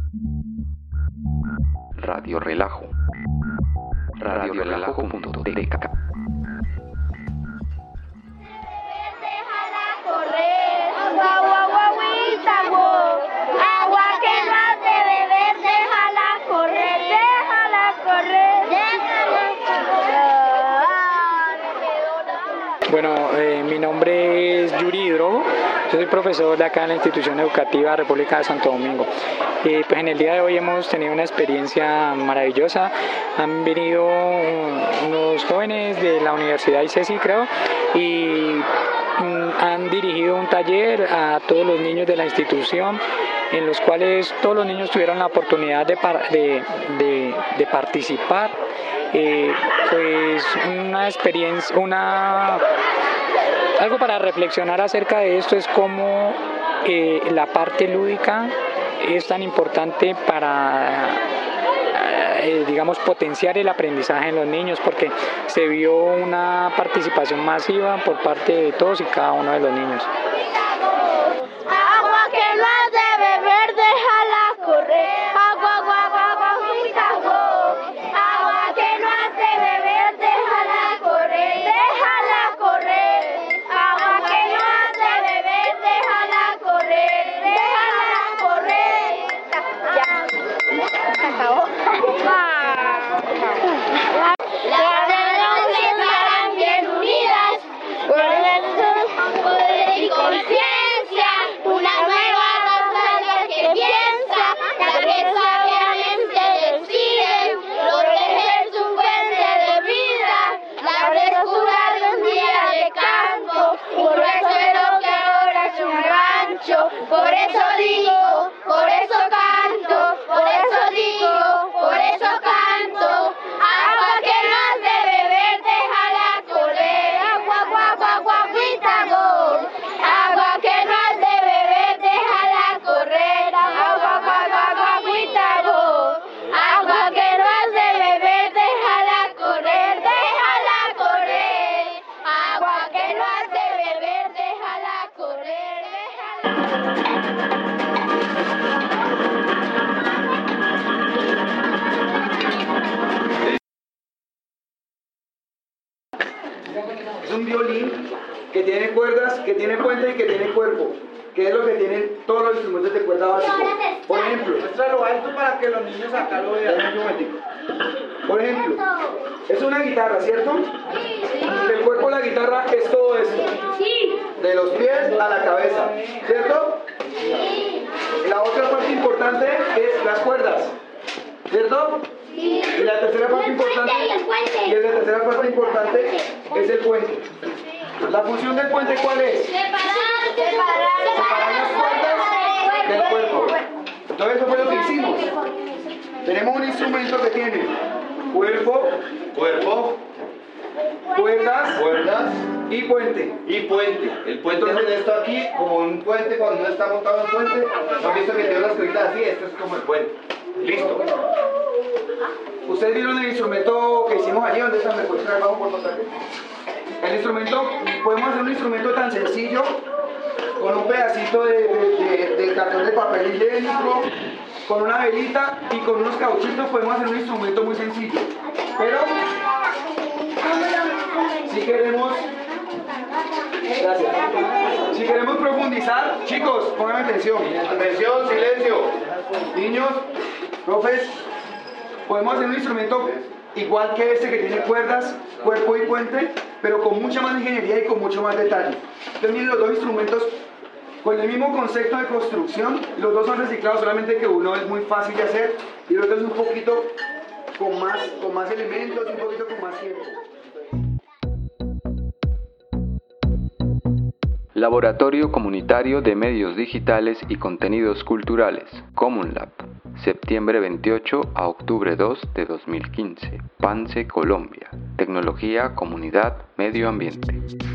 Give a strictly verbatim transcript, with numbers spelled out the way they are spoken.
Radio Relajo. radio relajo punto t k. Déjala correr, agua, agua, agüita, agua, agua que no has de beber, déjala correr, déjala correr, déjala correr. Bueno, eh, mi nombre es Yuri Hidrogo, yo soy profesor de acá en la institución educativa República de Santo Domingo. Y pues en el día de hoy hemos tenido una experiencia maravillosa. Han venido unos jóvenes de la Universidad I C E S I, creo, y han dirigido un taller a todos los niños de la institución, en los cuales todos los niños tuvieron la oportunidad de, de, de, de participar. Eh, pues una experiencia, una algo para reflexionar acerca de esto es cómo eh, la parte lúdica es tan importante para, eh, digamos, potenciar el aprendizaje en los niños, porque se vio una participación masiva por parte de todos y cada uno de los niños. Agua que no has de beber, déjala correr. Agua, agua, agua, agua, agüita, agua. Agua que no has de beber, déjala correr, déjala correr. Agua que no has de beber, déjala correr, déjala correr. Ya, se acabó. Las naciones estarán bien unidas, con poder y conciencia, una nueva raza que piensa, la que sabiamente decide, proteger su fuente de vida, la frescura de un día de campo, un resuelo que ahora es un rancho. Por eso digo, por eso canto, por eso digo, por eso canto. Agua que no has de beber, déjala correr. Agua, agua, agua, agua, agüita, go. Agua que no has de beber, déjala correr. Agua, agua, agua, agua, agüita, go. Agua que no has de beber, déjala correr, déjala correr. Agua que no has de beber, déjala correr, déjala. Es un violín que tiene cuerdas, que tiene puente y que tiene cuerpo, que es lo que tienen todos los instrumentos de cuerda básicos. Por ejemplo, muéstralo alto para que los niños acá lo vean. Un momentico. Por ejemplo, es una guitarra, ¿cierto? El cuerpo de la guitarra es todo esto, de los pies a la cabeza, ¿cierto? La otra parte importante es las cuerdas, ¿cierto? Y la tercera parte importante, y la tercera parte importante es el puente. La función del puente, ¿cuál es? Separar, Separar las cuerdas del cuerpo. Entonces eso fue lo que hicimos. Tenemos un instrumento que tiene cuerpo, cuerpo, cuerdas, cuerdas y puente. Y puente. El puente es esto aquí, como un puente cuando no está montado en puente. ¿No han visto que tiene las cositas así? Esto es como el puente. Listo. Ustedes vieron el instrumento que hicimos allí, ¿dónde está? ¿Me puedes traer abajo por favor? El instrumento, podemos hacer un instrumento tan sencillo, con un pedacito de, de, de, de cartón de papel higiénico, con una velita y con unos cauchitos podemos hacer un instrumento muy sencillo. Pero, si queremos, gracias, si queremos profundizar, chicos, pongan atención, atención, silencio, niños, profes, podemos hacer un instrumento igual que este que tiene cuerdas, cuerpo y puente, pero con mucha más ingeniería y con mucho más detalle. Entonces miren los dos instrumentos con el mismo concepto de construcción, los dos son reciclados, solamente que uno es muy fácil de hacer y el otro es un poquito con más, con más elementos y un poquito con más tiempo. Laboratorio Comunitario de Medios Digitales y Contenidos Culturales, CommonLab, septiembre veintiocho a octubre dos de dos mil quince, Pance, Colombia. Tecnología, comunidad, medio ambiente.